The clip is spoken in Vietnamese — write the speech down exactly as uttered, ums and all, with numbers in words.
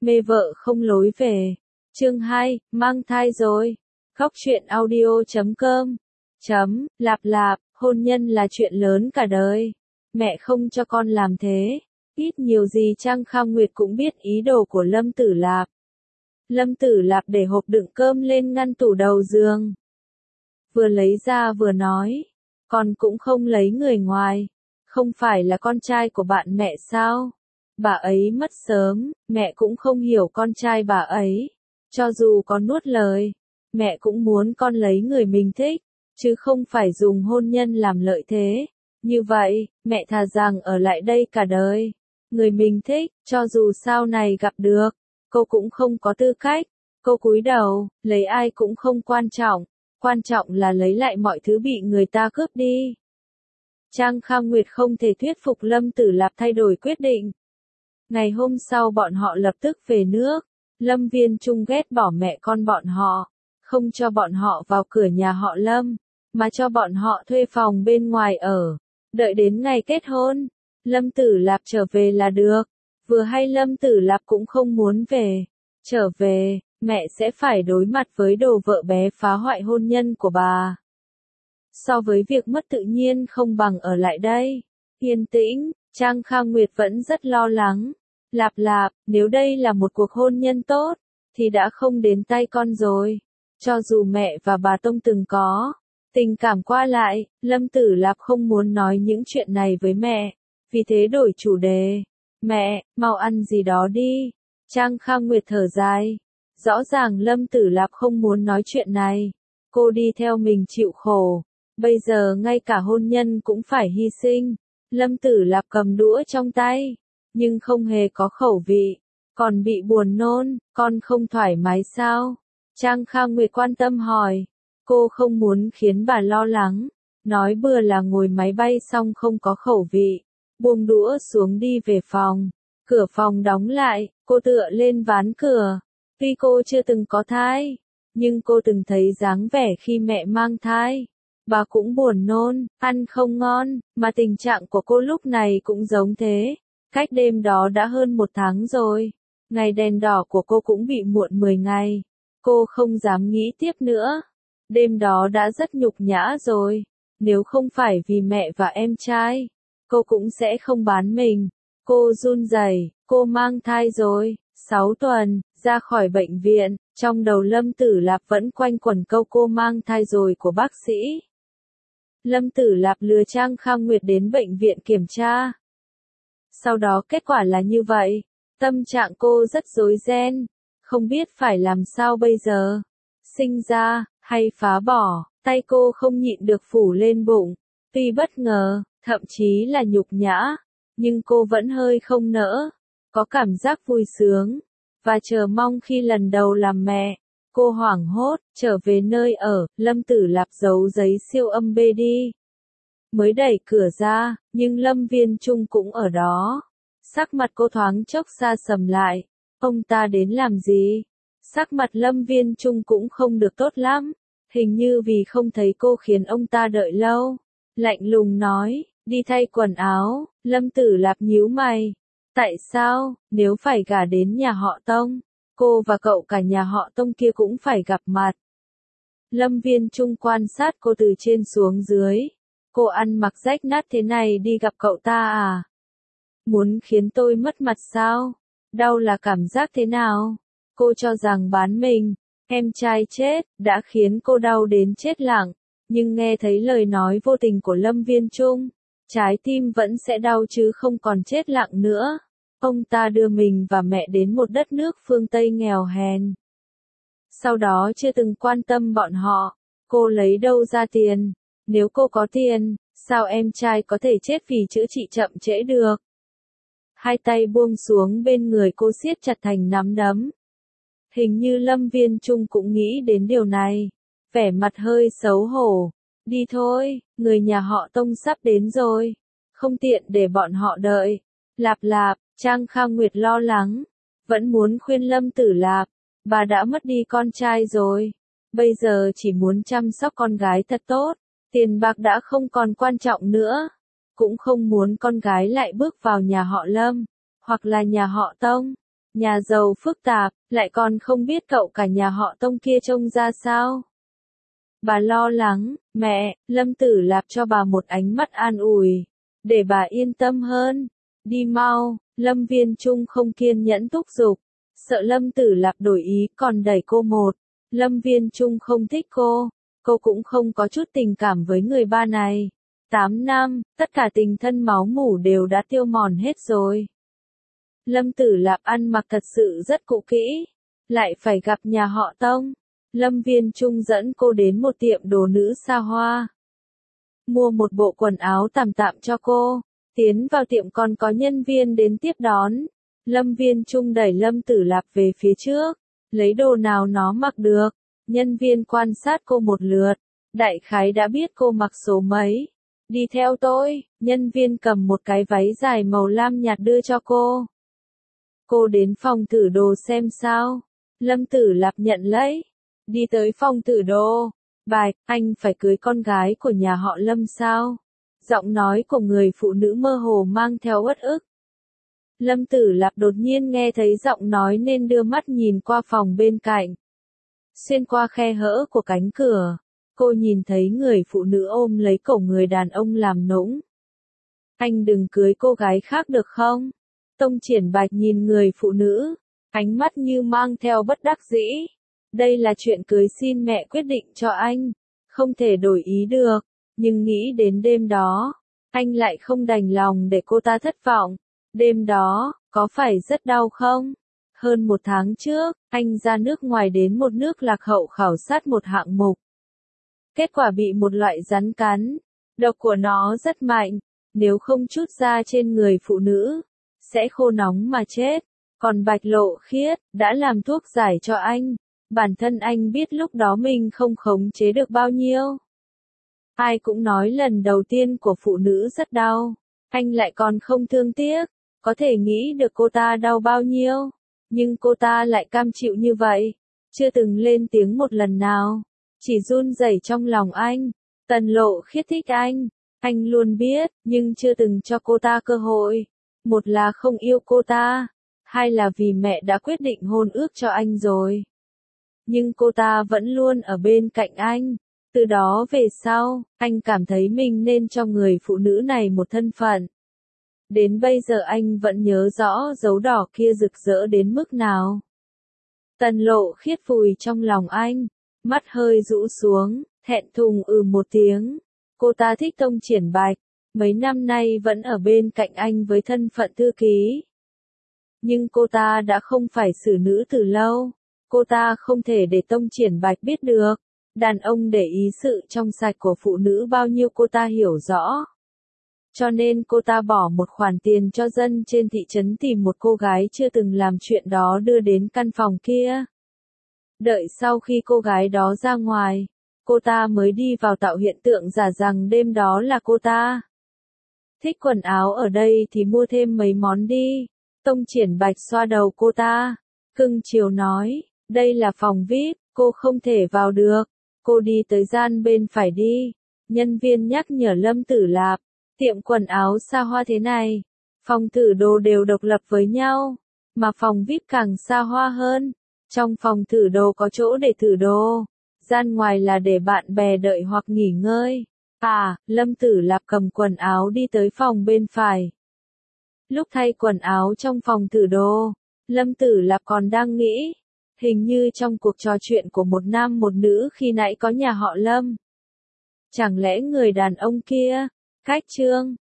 Mê vợ không lối về. Chương hai, mang thai rồi. Góc truyện audio chấm com. Chấm, lạp lạp, hôn nhân là chuyện lớn cả đời. Mẹ không cho con làm thế. Ít nhiều gì Trang Kham Nguyệt cũng biết ý đồ của Lâm Tử Lạp. Lâm Tử Lạp để hộp đựng cơm lên ngăn tủ đầu giường. Vừa lấy ra vừa nói. Con cũng không lấy người ngoài. Không phải là con trai của bạn mẹ sao? Bà ấy mất sớm, mẹ cũng không hiểu con trai bà ấy. Cho dù có nuốt lời, mẹ cũng muốn con lấy người mình thích, chứ không phải dùng hôn nhân làm lợi thế. Như vậy, mẹ thà rằng ở lại đây cả đời. Người mình thích, cho dù sau này gặp được, cô cũng không có tư cách. Cô cúi đầu, lấy ai cũng không quan trọng. Quan trọng là lấy lại mọi thứ bị người ta cướp đi. Trang Kham Nguyệt không thể thuyết phục Lâm Tử Lạp thay đổi quyết định. Ngày hôm sau bọn họ lập tức về nước. Lâm Viên Trung ghét bỏ mẹ con bọn họ, không cho bọn họ vào cửa nhà họ Lâm, mà cho bọn họ thuê phòng bên ngoài ở. Đợi đến ngày kết hôn, Lâm Tử Lạp trở về là được. Vừa hay Lâm Tử Lạp cũng không muốn về. Trở về, mẹ sẽ phải đối mặt với đồ vợ bé phá hoại hôn nhân của bà. So với việc mất tự nhiên không bằng ở lại đây. Yên tĩnh, Trang Kham Nguyệt vẫn rất lo lắng. Lạp lạp, nếu đây là một cuộc hôn nhân tốt, thì đã không đến tay con rồi. Cho dù mẹ và bà Tông từng có tình cảm qua lại, Lâm Tử Lạp không muốn nói những chuyện này với mẹ. Vì thế đổi chủ đề. Mẹ, mau ăn gì đó đi. Trang Kham Nguyệt thở dài. Rõ ràng Lâm Tử Lạp không muốn nói chuyện này. Cô đi theo mình chịu khổ. Bây giờ ngay cả hôn nhân cũng phải hy sinh. Lâm Tử Lạp cầm đũa trong tay, nhưng không hề có khẩu vị. Còn bị buồn nôn, con không thoải mái sao? Trang Kham Nguyệt quan tâm hỏi. Cô không muốn khiến bà lo lắng. Nói bừa là ngồi máy bay xong không có khẩu vị. Buông đũa xuống đi về phòng. Cửa phòng đóng lại, cô tựa lên ván cửa. Tuy cô chưa từng có thai, nhưng cô từng thấy dáng vẻ khi mẹ mang thai. Bà cũng buồn nôn, ăn không ngon, mà tình trạng của cô lúc này cũng giống thế. Cách đêm đó đã hơn một tháng rồi. Ngày đèn đỏ của cô cũng bị muộn mười ngày. Cô không dám nghĩ tiếp nữa. Đêm đó đã rất nhục nhã rồi. Nếu không phải vì mẹ và em trai, cô cũng sẽ không bán mình. Cô run rẩy, cô mang thai rồi. sáu tuần, ra khỏi bệnh viện, trong đầu Lâm Tử Lạp vẫn quanh quẩn câu cô mang thai rồi của bác sĩ. Lâm Tử Lạp lừa Trang Kham Nguyệt đến bệnh viện kiểm tra. Sau đó kết quả là như vậy. Tâm trạng cô rất rối ren, không biết phải làm sao bây giờ. Sinh ra, hay phá bỏ, tay cô không nhịn được phủ lên bụng. Tuy bất ngờ, thậm chí là nhục nhã, nhưng cô vẫn hơi không nỡ. Có cảm giác vui sướng, và chờ mong khi lần đầu làm mẹ. Cô hoảng hốt, trở về nơi ở, Lâm Tử Lạp giấu giấy siêu âm bê đi. Mới đẩy cửa ra, nhưng Lâm Viên Trung cũng ở đó. Sắc mặt cô thoáng chốc xa sầm lại. Ông ta đến làm gì? Sắc mặt Lâm Viên Trung cũng không được tốt lắm. Hình như vì không thấy cô khiến ông ta đợi lâu. Lạnh lùng nói, đi thay quần áo. Lâm Tử Lạp nhíu mày. Tại sao, nếu phải gả đến nhà họ Tông, cô và cậu cả nhà họ Tông kia cũng phải gặp mặt. Lâm Viên Trung quan sát cô từ trên xuống dưới. Cô ăn mặc rách nát thế này đi gặp cậu ta à? Muốn khiến tôi mất mặt sao? Đau là cảm giác thế nào? Cô cho rằng bán mình, em trai chết, đã khiến cô đau đến chết lặng. Nhưng nghe thấy lời nói vô tình của Lâm Viên Trung, trái tim vẫn sẽ đau chứ không còn chết lặng nữa. Ông ta đưa mình và mẹ đến một đất nước phương Tây nghèo hèn. Sau đó chưa từng quan tâm bọn họ. Cô lấy đâu ra tiền? Nếu cô có tiền, sao em trai có thể chết vì chữa trị chậm trễ được? Hai tay buông xuống bên người cô siết chặt thành nắm đấm. Hình như Lâm Viên Trung cũng nghĩ đến điều này. Vẻ mặt hơi xấu hổ. Đi thôi, người nhà họ Tông sắp đến rồi. Không tiện để bọn họ đợi. Lạp lạp, Trang Kham Nguyệt lo lắng. Vẫn muốn khuyên Lâm Tử Lạp. Bà đã mất đi con trai rồi. Bây giờ chỉ muốn chăm sóc con gái thật tốt. Tiền bạc đã không còn quan trọng nữa. Cũng không muốn con gái lại bước vào nhà họ Lâm, hoặc là nhà họ Tông. Nhà giàu phức tạp, lại còn không biết cậu cả nhà họ Tông kia trông ra sao. Bà lo lắng, mẹ, Lâm Tử Lạp cho bà một ánh mắt an ủi, để bà yên tâm hơn. Đi mau, Lâm Viên Trung không kiên nhẫn thúc giục, sợ Lâm Tử Lạp đổi ý còn đẩy cô một. Lâm Viên Trung không thích cô, cô cũng không có chút tình cảm với người ba này. Tám năm, tất cả tình thân máu mủ đều đã tiêu mòn hết rồi. Lâm Tử Lạp ăn mặc thật sự rất cũ kỹ, lại phải gặp nhà họ Tông. Lâm Viên Trung dẫn cô đến một tiệm đồ nữ xa hoa. Mua một bộ quần áo tạm tạm cho cô. Tiến vào tiệm còn có nhân viên đến tiếp đón. Lâm Viên Trung đẩy Lâm Tử Lạp về phía trước. Lấy đồ nào nó mặc được. Nhân viên quan sát cô một lượt. Đại khái đã biết cô mặc số mấy. Đi theo tôi. Nhân viên cầm một cái váy dài màu lam nhạt đưa cho cô. Cô đến phòng thử đồ xem sao. Lâm Tử Lạp nhận lấy. Đi tới phòng thử đồ. Bạch, anh phải cưới con gái của nhà họ Lâm sao? Giọng nói của người phụ nữ mơ hồ mang theo uất ức. Lâm Tử Lạp đột nhiên nghe thấy giọng nói nên đưa mắt nhìn qua phòng bên cạnh. Xuyên qua khe hở của cánh cửa, cô nhìn thấy người phụ nữ ôm lấy cổ người đàn ông làm nũng. Anh đừng cưới cô gái khác được không? Tông Triển Bạch nhìn người phụ nữ, ánh mắt như mang theo bất đắc dĩ. Đây là chuyện cưới xin mẹ quyết định cho anh, không thể đổi ý được, nhưng nghĩ đến đêm đó, anh lại không đành lòng để cô ta thất vọng. Đêm đó, có phải rất đau không? Hơn một tháng trước, anh ra nước ngoài đến một nước lạc hậu khảo sát một hạng mục. Kết quả bị một loại rắn cắn, độc của nó rất mạnh, nếu không trút ra trên người phụ nữ, sẽ khô nóng mà chết. Còn Bạch Lộ Khiết, đã làm thuốc giải cho anh. Bản thân anh biết lúc đó mình không khống chế được bao nhiêu. Ai cũng nói lần đầu tiên của phụ nữ rất đau. Anh lại còn không thương tiếc. Có thể nghĩ được cô ta đau bao nhiêu. Nhưng cô ta lại cam chịu như vậy. Chưa từng lên tiếng một lần nào. Chỉ run rẩy trong lòng anh. Tần Lộ Khiết thích anh. Anh luôn biết, nhưng chưa từng cho cô ta cơ hội. Một là không yêu cô ta. Hai là vì mẹ đã quyết định hôn ước cho anh rồi. Nhưng cô ta vẫn luôn ở bên cạnh anh. Từ đó về sau, anh cảm thấy mình nên cho người phụ nữ này một thân phận. Đến bây giờ anh vẫn nhớ rõ dấu đỏ kia rực rỡ đến mức nào. Tần Lộ Khiết vùi trong lòng anh, mắt hơi rũ xuống, thẹn thùng ừ một tiếng. Cô ta thích Tông Triển Bạch, mấy năm nay vẫn ở bên cạnh anh với thân phận thư ký. Nhưng cô ta đã không phải xử nữ từ lâu. Cô ta không thể để Tông Triển Bạch biết được. Đàn ông để ý sự trong sạch của phụ nữ bao nhiêu cô ta hiểu rõ. Cho nên cô ta bỏ một khoản tiền cho dân trên thị trấn tìm một cô gái chưa từng làm chuyện đó đưa đến căn phòng kia. Đợi sau khi cô gái đó ra ngoài, cô ta mới đi vào tạo hiện tượng giả rằng đêm đó là cô ta. Thích quần áo ở đây thì mua thêm mấy món đi. Tông Triển Bạch xoa đầu cô ta, cưng chiều nói, đây là phòng vi ai pi, cô không thể vào được. Cô đi tới gian bên phải đi. Nhân viên nhắc nhở Lâm Tử Lạp, tiệm quần áo xa hoa thế này, phòng thử đồ đều độc lập với nhau, mà phòng vi ai pi càng xa hoa hơn. Trong phòng thử đồ có chỗ để thử đồ, gian ngoài là để bạn bè đợi hoặc nghỉ ngơi. À, Lâm Tử Lạp cầm quần áo đi tới phòng bên phải. Lúc thay quần áo trong phòng thử đồ, Lâm Tử Lạp còn đang nghĩ, hình như trong cuộc trò chuyện của một nam một nữ khi nãy có nhà họ Lâm. Chẳng lẽ người đàn ông kia, Cách Trương,